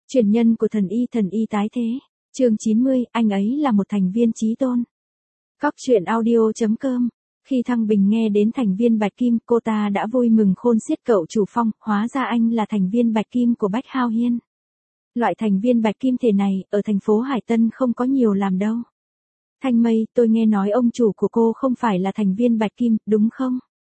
Truyền nhân của thần y tái thế. Chương 90, anh ấy là một thành viên chí tôn. Cóc truyện audio.com. Khi Thăng Bình nghe đến thành viên Bạch Kim, cô ta đã vui mừng khôn xiết. Cậu chủ Phong, hóa ra anh là thành viên Bạch Kim của Bách Hao Hiên. Loại thành viên Bạch Kim thể này, ở thành phố Hải Tân không có nhiều làm đâu. Thanh Mây, tôi nghe nói ông chủ của cô không phải là thành viên Bạch Kim, đúng không?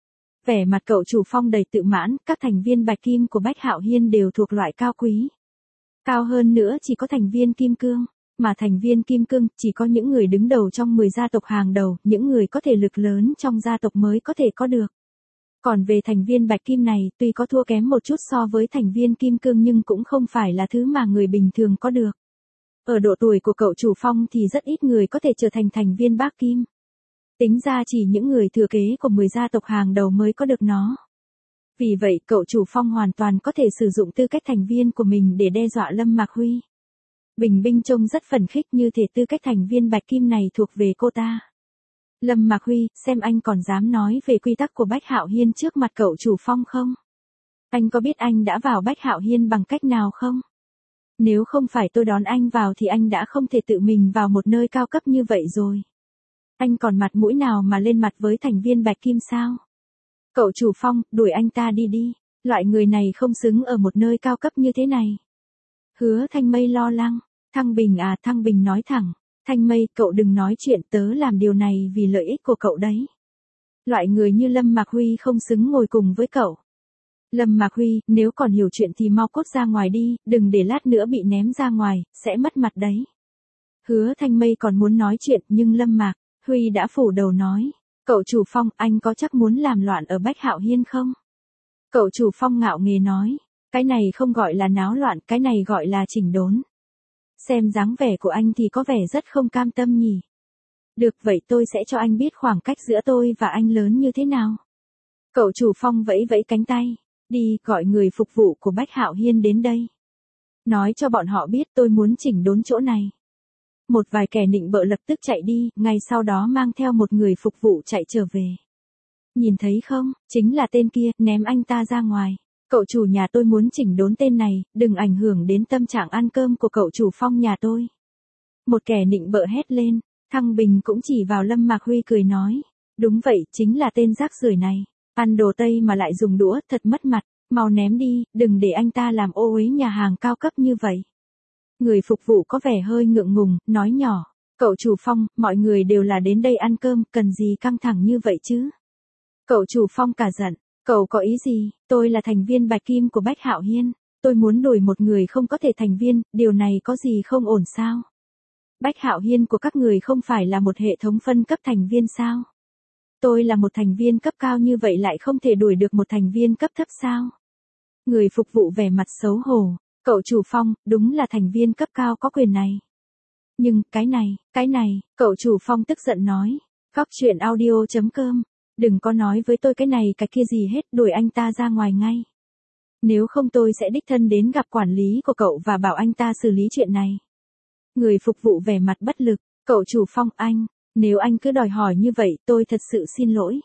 Vẻ mặt cậu chủ Phong đầy tự mãn, các thành viên Bạch Kim của Bách Hạo Hiên đều thuộc loại cao quý. Cao hơn nữa chỉ có thành viên Kim Cương, mà thành viên Kim Cương chỉ có những người đứng đầu trong 10 gia tộc hàng đầu, những người có thể lực lớn trong gia tộc mới có thể có được. Còn về thành viên Bạch Kim này, tuy có thua kém một chút so với thành viên Kim Cương nhưng cũng không phải là thứ mà người bình thường có được. Ở độ tuổi của cậu chủ Phong thì rất ít người có thể trở thành thành viên Bác Kim. Tính ra chỉ những người thừa kế của 10 gia tộc hàng đầu mới có được nó. Vì vậy cậu chủ Phong hoàn toàn có thể sử dụng tư cách thành viên của mình để đe dọa Lâm Mạc Huy. Bình Binh trông rất phấn khích, như thể tư cách thành viên Bạch Kim này thuộc về cô ta. Lâm Mạc Huy, xem anh còn dám nói về quy tắc của Bách Hạo Hiên trước mặt cậu chủ Phong không? Anh có biết anh đã vào Bách Hạo Hiên bằng cách nào không? Nếu không phải tôi đón anh vào thì anh đã không thể tự mình vào một nơi cao cấp như vậy rồi. Anh còn mặt mũi nào mà lên mặt với thành viên Bạch Kim sao? Cậu chủ Phong, đuổi anh ta đi đi, loại người này không xứng ở một nơi cao cấp như thế này. Hứa Thanh Mây lo lắng, Thăng Bình à, Thăng Bình nói thẳng, Thanh Mây, cậu đừng nói chuyện, tớ làm điều này vì lợi ích của cậu đấy. Loại người như Lâm Mạc Huy không xứng ngồi cùng với cậu. Lâm Mạc Huy, nếu còn hiểu chuyện thì mau cút ra ngoài đi, đừng để lát nữa bị ném ra ngoài, sẽ mất mặt đấy. Hứa Thanh Mây còn muốn nói chuyện nhưng Lâm Mạc Huy đã phủ đầu nói. Cậu chủ Phong, anh có chắc muốn làm loạn ở Bách Hạo Hiên không? Cậu chủ Phong ngạo nghễ nói, cái này không gọi là náo loạn, cái này gọi là chỉnh đốn. Xem dáng vẻ của anh thì có vẻ rất không cam tâm nhỉ. Được, vậy tôi sẽ cho anh biết khoảng cách giữa tôi và anh lớn như thế nào. Cậu chủ Phong vẫy vẫy cánh tay, đi, gọi người phục vụ của Bách Hạo Hiên đến đây. Nói cho bọn họ biết tôi muốn chỉnh đốn chỗ này. Một vài kẻ nịnh bợ lập tức chạy đi, ngay sau đó mang theo một người phục vụ chạy trở về. Nhìn thấy không, chính là tên kia, ném anh ta ra ngoài. Cậu chủ nhà tôi muốn chỉnh đốn tên này, đừng ảnh hưởng đến tâm trạng ăn cơm của cậu chủ Phong nhà tôi. Một kẻ nịnh bợ hét lên, Thăng Bình cũng chỉ vào Lâm Mạc Huy cười nói. Đúng vậy, chính là tên rác rưởi này. Ăn đồ Tây mà lại dùng đũa, thật mất mặt, mau ném đi, đừng để anh ta làm ô uế nhà hàng cao cấp như vậy. Người phục vụ có vẻ hơi ngượng ngùng, nói nhỏ, cậu chủ Phong, mọi người đều là đến đây ăn cơm, cần gì căng thẳng như vậy chứ? Cậu chủ Phong cả giận, cậu có ý gì, tôi là thành viên Bạch Kim của Bách Hạo Hiên, tôi muốn đuổi một người không có thể thành viên, điều này có gì không ổn sao? Bách Hạo Hiên của các người không phải là một hệ thống phân cấp thành viên sao? Tôi là một thành viên cấp cao như vậy lại không thể đuổi được một thành viên cấp thấp sao? Người phục vụ vẻ mặt xấu hổ. Cậu chủ Phong, đúng là thành viên cấp cao có quyền này. Nhưng, cái này, cậu chủ Phong tức giận nói. Cóc truyện audio.com. Đừng có nói với tôi cái này cái kia gì hết, đuổi anh ta ra ngoài ngay. Nếu không tôi sẽ đích thân đến gặp quản lý của cậu và bảo anh ta xử lý chuyện này. Người phục vụ vẻ mặt bất lực. Cậu chủ Phong, nếu anh cứ đòi hỏi như vậy, tôi thật sự xin lỗi.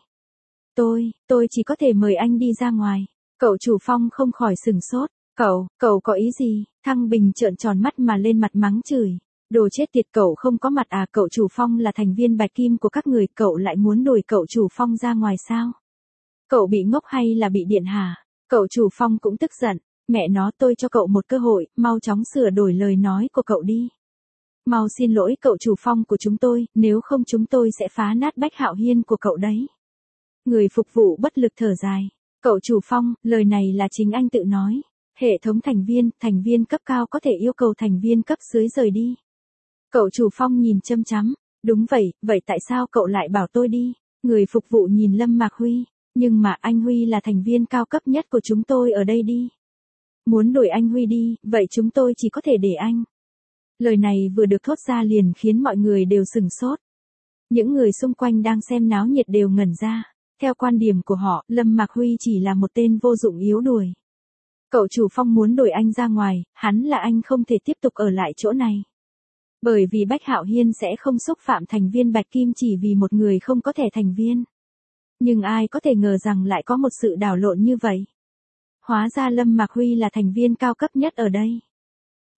Tôi chỉ có thể mời anh đi ra ngoài. Cậu chủ Phong không khỏi sửng sốt. Cậu có ý gì? Thăng Bình trợn tròn mắt mà lên mặt mắng chửi. Đồ chết tiệt, cậu không có mặt à? Cậu chủ Phong là thành viên Bạch Kim của các người, cậu lại muốn đuổi cậu chủ Phong ra ngoài sao? Cậu bị ngốc hay là bị điện hả? Cậu chủ Phong cũng tức giận. Mẹ nó, tôi cho cậu một cơ hội, mau chóng sửa đổi lời nói của cậu đi. Mau xin lỗi cậu chủ Phong của chúng tôi, nếu không chúng tôi sẽ phá nát Bách Hạo Hiên của cậu đấy. Người phục vụ bất lực thở dài. Cậu chủ Phong, lời này là chính anh tự nói. Hệ thống thành viên cấp cao có thể yêu cầu thành viên cấp dưới rời đi. Cậu chủ Phong nhìn chăm chăm. Đúng vậy tại sao cậu lại bảo tôi đi? Người phục vụ nhìn Lâm Mạc Huy. Nhưng mà anh Huy là thành viên cao cấp nhất của chúng tôi ở đây đi. Muốn đuổi anh Huy đi, vậy chúng tôi chỉ có thể để anh. Lời này vừa được thốt ra liền khiến mọi người đều sửng sốt. Những người xung quanh đang xem náo nhiệt đều ngẩn ra. Theo quan điểm của họ, Lâm Mạc Huy chỉ là một tên vô dụng yếu đuổi. Cậu chủ Phong muốn đuổi anh ra ngoài, hắn là anh không thể tiếp tục ở lại chỗ này. Bởi vì Bách Hạo Hiên sẽ không xúc phạm thành viên Bạch Kim chỉ vì một người không có thẻ thành viên. Nhưng ai có thể ngờ rằng lại có một sự đảo lộn như vậy. Hóa ra Lâm Mạc Huy là thành viên cao cấp nhất ở đây.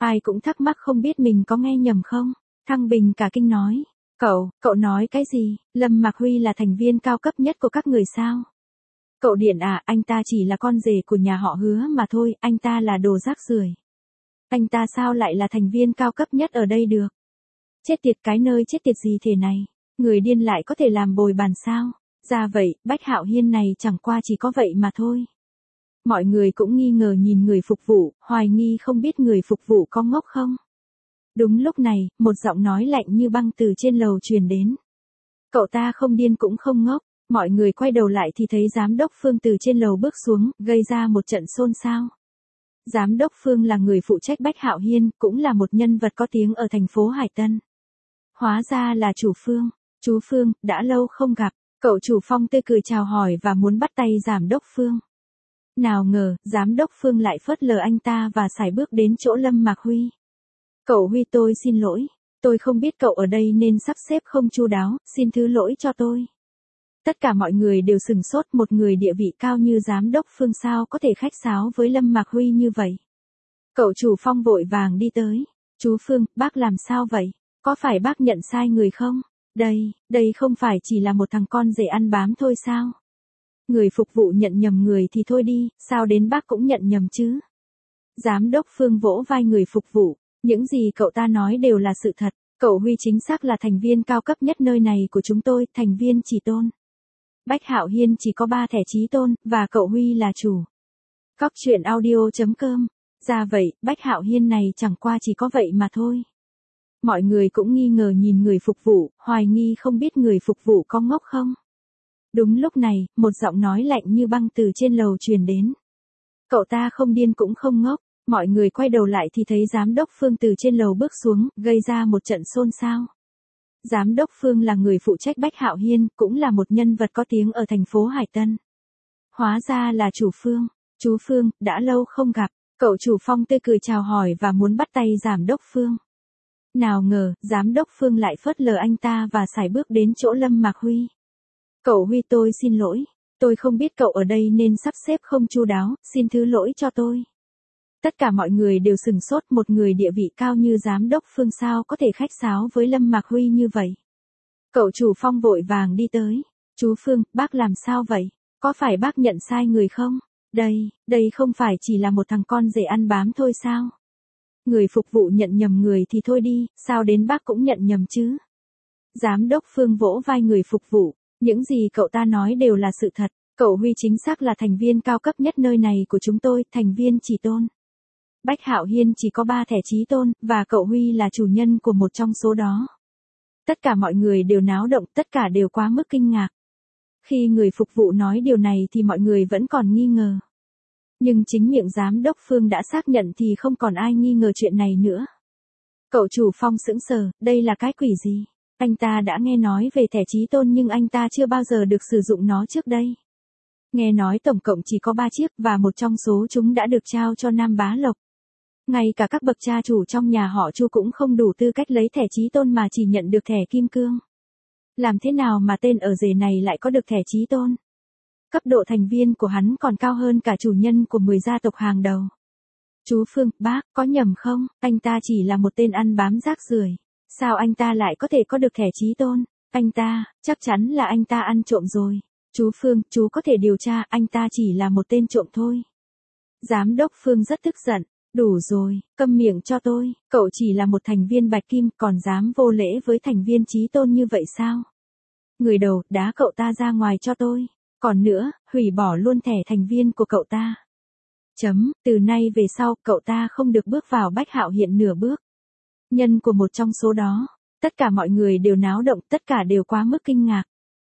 Ai cũng thắc mắc không biết mình có nghe nhầm không? Thăng Bình cả kinh nói. Cậu nói cái gì? Lâm Mạc Huy là thành viên cao cấp nhất của các người sao? Cậu Điện à, anh ta chỉ là con rể của nhà họ Hứa mà thôi, anh ta là đồ rác rưởi. Anh ta sao lại là thành viên cao cấp nhất ở đây được? Chết tiệt, cái nơi chết tiệt gì thế này? Người điên lại có thể làm bồi bàn sao? Ra vậy, Bách Hạo Hiên này chẳng qua chỉ có vậy mà thôi. Mọi người cũng nghi ngờ nhìn người phục vụ, hoài nghi không biết người phục vụ có ngốc không. Đúng lúc này, một giọng nói lạnh như băng từ trên lầu truyền đến. Cậu ta không điên cũng không ngốc. Mọi người quay đầu lại thì thấy giám đốc Phương từ trên lầu bước xuống, gây ra một trận xôn xao. Giám đốc Phương là người phụ trách Bách Hạo Hiên, cũng là một nhân vật có tiếng ở thành phố Hải Tân. Hóa ra là chủ Phương. Chú Phương, đã lâu không gặp. Cậu chủ Phong tươi cười chào hỏi và muốn bắt tay giám đốc Phương. Nào ngờ, giám đốc Phương lại phớt lờ anh ta và sải bước đến chỗ Lâm Mạc Huy. Cậu Huy, tôi xin lỗi. Tôi không biết cậu ở đây nên sắp xếp không chu đáo, xin thứ lỗi cho tôi. Tất cả mọi người đều sửng sốt, một người địa vị cao như giám đốc Phương sao có thể khách sáo với Lâm Mạc Huy như vậy. Cậu chủ Phong vội vàng đi tới. Chú Phương, bác làm sao vậy? Có phải bác nhận sai người không? Đây không phải chỉ là một thằng con rể ăn bám thôi sao? Người phục vụ nhận nhầm người thì thôi đi, sao đến bác cũng nhận nhầm chứ? Giám đốc Phương vỗ vai người phục vụ, những gì cậu ta nói đều là sự thật. Cậu Huy chính xác là thành viên cao cấp nhất nơi này của chúng tôi, thành viên chỉ tôn. Bách Hạo Hiên chỉ có 3 thẻ chí tôn, và cậu Huy là chủ. Cóc truyện audio.com. Ra vậy, Bách Hạo Hiên này chẳng qua chỉ có vậy mà thôi. Mọi người cũng nghi ngờ nhìn người phục vụ, hoài nghi không biết người phục vụ có ngốc không. Đúng lúc này, một giọng nói lạnh như băng từ trên lầu truyền đến. Cậu ta không điên cũng không ngốc. Mọi người quay đầu lại thì thấy giám đốc Phương từ trên lầu bước xuống, gây ra một trận xôn xao. Giám đốc Phương là người phụ trách Bách Hạo Hiên, cũng là một nhân vật có tiếng ở thành phố Hải Tân. Hóa ra là chủ Phương. Chú Phương, đã lâu không gặp. Cậu chủ Phong tươi cười chào hỏi và muốn bắt tay giám đốc Phương. Nào ngờ, giám đốc Phương lại phớt lờ anh ta và sải bước đến chỗ Lâm Mạc Huy. Cậu Huy, tôi xin lỗi. Tôi không biết cậu ở đây nên sắp xếp không chu đáo, xin thứ lỗi cho tôi. Tất cả mọi người đều sửng sốt, một người địa vị cao như giám đốc Phương sao có thể khách sáo với Lâm Mạc Huy như vậy. Cậu chủ Phong vội vàng đi tới. Chú Phương, bác làm sao vậy? Có phải bác nhận sai người không? Đây không phải chỉ là một thằng con rể ăn bám thôi sao? Người phục vụ nhận nhầm người thì thôi đi, sao đến bác cũng nhận nhầm chứ? Giám đốc Phương vỗ vai người phục vụ, những gì cậu ta nói đều là sự thật. Cậu Huy chính xác là thành viên cao cấp nhất nơi này của chúng tôi, thành viên chỉ tôn. Bách Hạo Hiên chỉ có 3 thẻ chí tôn, và cậu Huy là chủ nhân của một trong số đó. Tất cả mọi người đều náo động, tất cả đều quá mức kinh ngạc. Khi người phục vụ nói điều này thì mọi người vẫn còn nghi ngờ. Nhưng chính miệng giám đốc Phương đã xác nhận thì không còn ai nghi ngờ chuyện này nữa. Cậu chủ Phong sững sờ, đây là cái quỷ gì? Anh ta đã nghe nói về thẻ chí tôn nhưng anh ta chưa bao giờ được sử dụng nó trước đây. Nghe nói tổng cộng chỉ có 3 chiếc và một trong số chúng đã được trao cho Nam Bá Lộc. Ngay cả các bậc cha chủ trong nhà họ Chu cũng không đủ tư cách lấy thẻ chí tôn mà chỉ nhận được thẻ kim cương. Làm thế nào mà tên ở rể này lại có được thẻ chí tôn? Cấp độ thành viên của hắn còn cao hơn cả chủ nhân của 10 gia tộc hàng đầu. Chú Phương, bác, có nhầm không? Anh ta chỉ là một tên ăn bám rác rưởi. Sao anh ta lại có thể có được thẻ chí tôn? Chắc chắn là anh ta ăn trộm rồi. Chú Phương, chú có thể điều tra, anh ta chỉ là một tên trộm thôi. Giám đốc Phương rất tức giận. Đủ rồi, câm miệng cho tôi, cậu chỉ là một thành viên bạch kim còn dám vô lễ với thành viên chí tôn như vậy sao? Người đầu, đá cậu ta ra ngoài cho tôi. Còn nữa, hủy bỏ luôn thẻ thành viên của cậu ta. Từ nay về sau, cậu ta không được bước vào Bách Hạo Hiên nửa bước. Nhân của một trong số đó, tất cả mọi người đều náo động, tất cả đều quá mức kinh ngạc.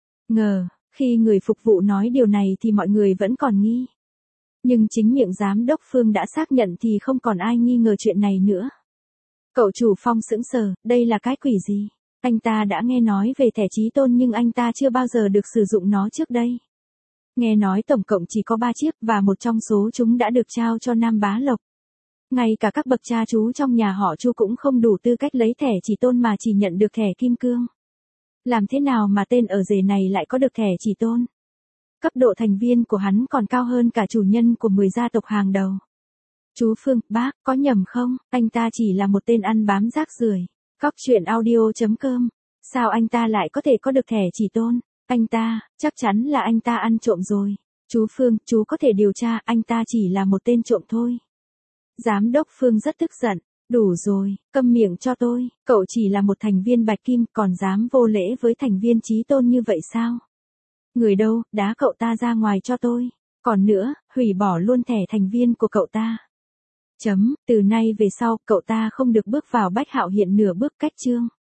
Khi người phục vụ nói điều này thì mọi người vẫn còn nghi. Nhưng chính miệng giám đốc Phương đã xác nhận thì không còn ai nghi ngờ chuyện này nữa. Cậu chủ Phong sững sờ, đây là cái quỷ gì? Anh ta đã nghe nói về thẻ chí tôn nhưng anh ta chưa bao giờ được sử dụng nó trước đây. Nghe nói tổng cộng chỉ có 3 chiếc và một trong số chúng đã được trao cho Nam Bá Lộc. Ngay cả các bậc cha chú trong nhà họ Chu cũng không đủ tư cách lấy thẻ chỉ tôn mà chỉ nhận được thẻ kim cương. Làm thế nào mà tên ở rể này lại có được thẻ chỉ tôn? Cấp độ thành viên của hắn còn cao hơn cả chủ nhân của 10 gia tộc hàng đầu. Chú Phương, bác, có nhầm không? Anh ta chỉ là một tên ăn bám rác rưởi. Cóc truyện audio.com. Sao anh ta lại có thể có được thẻ chỉ tôn? Anh ta, chắc chắn là anh ta ăn trộm rồi. Chú Phương, chú có thể điều tra, anh ta chỉ là một tên trộm thôi. Giám đốc Phương rất tức giận. Đủ rồi, câm miệng cho tôi, cậu chỉ là một thành viên Bạch Kim, còn dám vô lễ với thành viên Chí Tôn như vậy sao? Người đâu, đá cậu ta ra ngoài cho tôi. Còn nữa, hủy bỏ luôn thẻ thành viên của cậu ta. Từ nay về sau, cậu ta không được bước vào Bách Hạo Hiện nửa bước, cách chương.